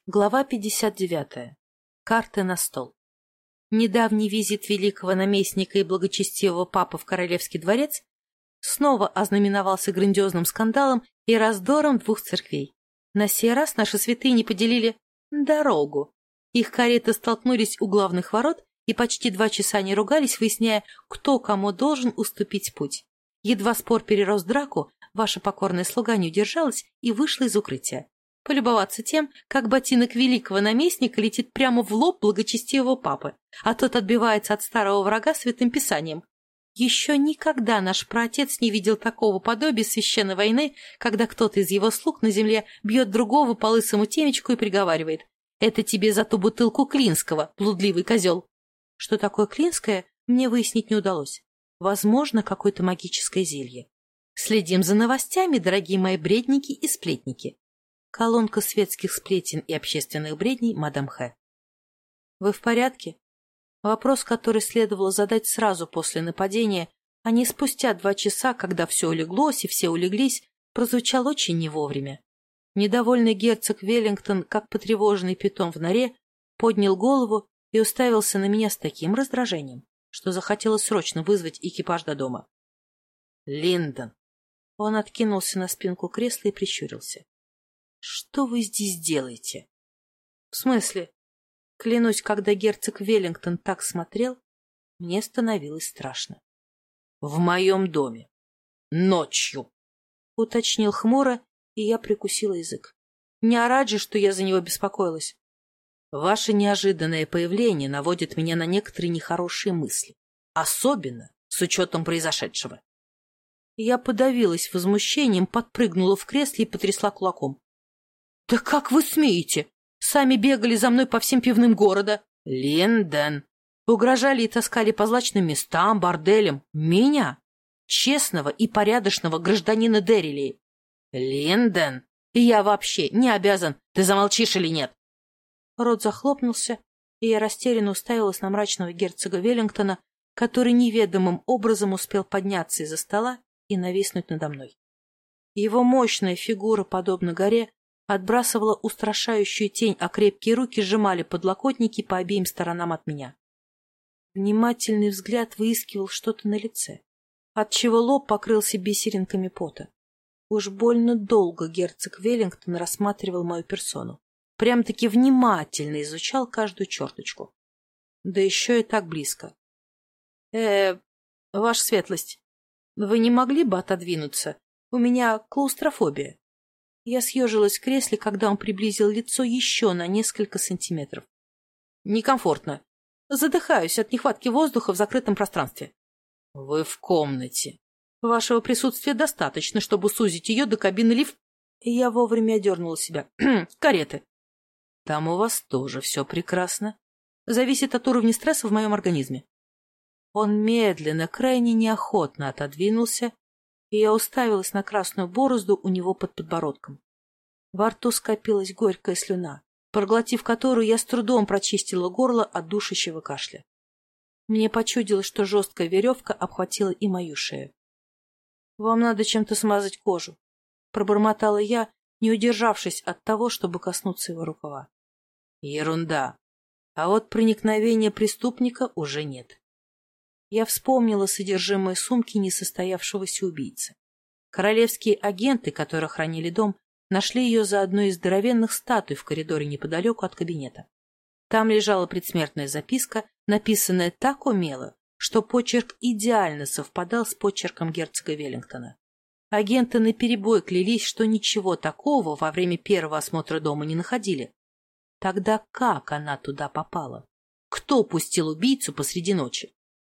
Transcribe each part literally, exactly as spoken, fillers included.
Глава пятьдесят девятая. Карты на стол. Недавний визит великого наместника и благочестивого папы в королевский дворец снова ознаменовался грандиозным скандалом и раздором двух церквей. На сей раз наши святые не поделили дорогу. Их кареты столкнулись у главных ворот, и почти два часа они ругались, выясняя, кто кому должен уступить путь. Едва спор перерос в драку, ваша покорная слуга не удержалась и вышла из укрытия. Полюбоваться тем, как ботинок великого наместника летит прямо в лоб благочестивого папы, а тот отбивается от старого врага святым писанием. Еще никогда наш праотец не видел такого подобия священной войны, когда кто-то из его слуг на земле бьет другого по лысому темечку и приговаривает: «Это тебе за ту бутылку Клинского, блудливый козел». Что такое Клинское, мне выяснить не удалось. Возможно, какое-то магическое зелье. Следим за новостями, дорогие мои бредники и сплетники. Колонка светских сплетен и общественных бредней мадам Х. Вы в порядке? Вопрос, который следовало задать сразу после нападения, а не спустя два часа, когда все улеглось и все улеглись, прозвучал очень не вовремя. Недовольный герцог Веллингтон, как потревоженный питон в норе, поднял голову и уставился на меня с таким раздражением, что захотелось срочно вызвать экипаж до дома. «Линдон!» Он откинулся на спинку кресла и прищурился. «Что вы здесь делаете?» «В смысле?» Клянусь, когда герцог Веллингтон так смотрел, мне становилось страшно. «В моем доме. Ночью», — уточнил хмуро, и я прикусила язык. Не орать же, что я за него беспокоилась. «Ваше неожиданное появление наводит меня на некоторые нехорошие мысли, особенно с учетом произошедшего». Я подавилась возмущением, подпрыгнула в кресле и потрясла кулаком. «Да как вы смеете? Сами бегали за мной по всем пивным города». «Линдон!» Угрожали и таскали по злачным местам, борделям. Меня, честного и порядочного гражданина Деррилии. «Линдон! И я вообще не обязан. Ты замолчишь или нет?» Рот захлопнулся, и я растерянно уставилась на мрачного герцога Веллингтона, который неведомым образом успел подняться из-за стола и нависнуть надо мной. Его мощная фигура, подобно горе, отбрасывала устрашающую тень, а крепкие руки сжимали подлокотники по обеим сторонам от меня. Внимательный взгляд выискивал что-то на лице, отчего лоб покрылся бисеринками пота. Уж больно долго герцог Веллингтон рассматривал мою персону. Прям-таки внимательно изучал каждую черточку. Да еще и так близко. э ваша светлость, вы не могли бы отодвинуться? У меня клаустрофобия». Я съежилась в кресле, когда он приблизил лицо еще на несколько сантиметров. «Некомфортно. Задыхаюсь от нехватки воздуха в закрытом пространстве». «Вы в комнате. Вашего присутствия достаточно, чтобы сузить ее до кабины лифт». Я вовремя одернула себя. «Кареты». «Там у вас тоже все прекрасно. Зависит от уровня стресса в моем организме». Он медленно, крайне неохотно отодвинулся, и я уставилась на красную борозду у него под подбородком. Во рту скопилась горькая слюна, проглотив которую, я с трудом прочистила горло от душащего кашля. Мне почудилось, что жесткая веревка обхватила и мою шею. «Вам надо чем-то смазать кожу», — пробормотала я, не удержавшись от того, чтобы коснуться его рукава. «Ерунда. А вот проникновения преступника уже нет». Я вспомнила содержимое сумки несостоявшегося убийцы. Королевские агенты, которые охраняли дом, нашли ее за одной из здоровенных статуй в коридоре неподалеку от кабинета. Там лежала предсмертная записка, написанная так умело, что почерк идеально совпадал с почерком герцога Веллингтона. Агенты наперебой клялись, что ничего такого во время первого осмотра дома не находили. Тогда как она туда попала? Кто пустил убийцу посреди ночи?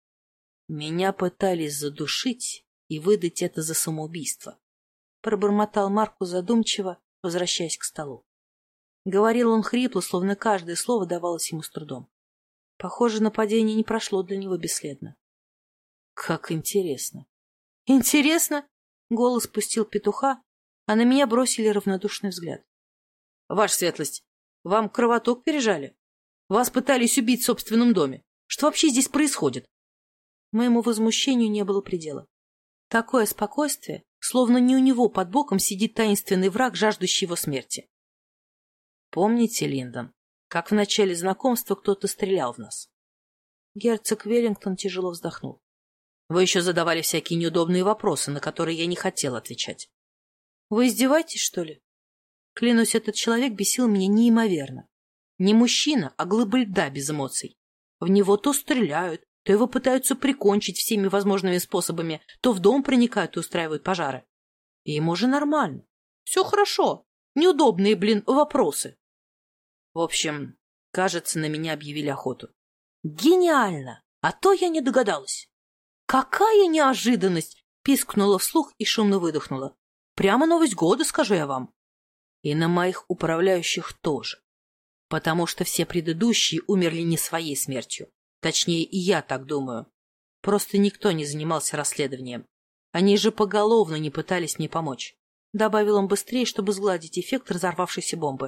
«Меня пытались задушить и выдать это за самоубийство», — пробормотал Маркус задумчиво, возвращаясь к столу. Говорил он хрипло, словно каждое слово давалось ему с трудом. Похоже, нападение не прошло для него бесследно. «Как интересно!» «Интересно?» — голос пустил петуха, а на меня бросили равнодушный взгляд. «Ваша светлость, вам кровоток пережали? Вас пытались убить в собственном доме. Что вообще здесь происходит?» Моему возмущению не было предела. Такое спокойствие, словно не у него под боком сидит таинственный враг, жаждущий его смерти. Помните, Линдон, как в начале знакомства кто-то стрелял в нас? Герцог Веллингтон тяжело вздохнул. Вы еще задавали всякие неудобные вопросы, на которые я не хотел отвечать. Вы издеваетесь, что ли? Клянусь, этот человек бесил меня неимоверно. Не мужчина, а глыба льда без эмоций. В него то стреляют, то его пытаются прикончить всеми возможными способами, то в дом проникают и устраивают пожары. И ему же нормально. Все хорошо. Неудобные, блин, вопросы. В общем, кажется, на меня объявили охоту. Гениально! А то я не догадалась. Какая неожиданность! Пискнула вслух и шумно выдохнула. Прямо новость года, скажу я вам. И на моих управляющих тоже. Потому что все предыдущие умерли не своей смертью. Точнее, и я так думаю. Просто никто не занимался расследованием. Они же поголовно не пытались мне помочь. Добавил он быстрее, чтобы сгладить эффект разорвавшейся бомбы.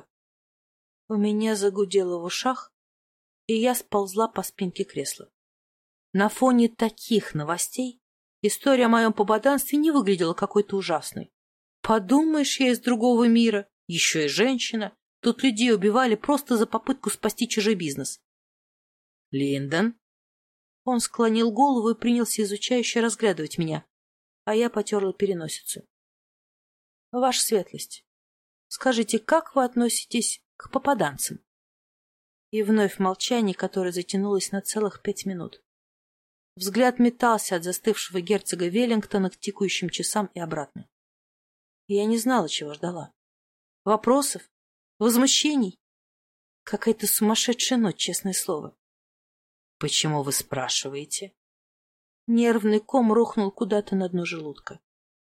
У меня загудело в ушах, и я сползла по спинке кресла. На фоне таких новостей история о моем попаданстве не выглядела какой-то ужасной. Подумаешь, я из другого мира, еще и женщина. Тут людей убивали просто за попытку спасти чужой бизнес. Линдон? Он склонил голову и принялся изучающе разглядывать меня, а я потерла переносицу. Ваша светлость, скажите, как вы относитесь к попаданцам? И вновь молчание, которое затянулось на целых пять минут. Взгляд метался от застывшего герцога Веллингтона к тикающим часам и обратно. Я не знала, чего ждала. Вопросов? Возмущений? Какая-то сумасшедшая ночь, честное слово. Почему вы спрашиваете? Нервный ком рухнул куда-то на дно желудка.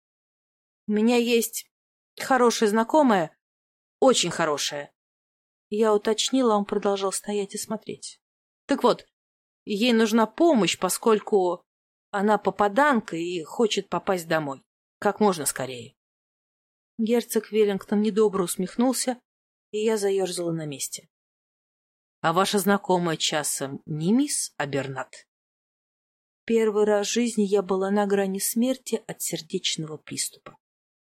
У меня есть хорошая знакомая, очень хорошая. Я уточнила, он продолжал стоять и смотреть. Так вот, ей нужна помощь, поскольку она попаданка и хочет попасть домой. Как можно скорее. Герцог Веллингтон недобро усмехнулся, и я заерзала на месте. — А ваша знакомая часом не мисс Абернат? Первый раз в жизни я была на грани смерти от сердечного приступа.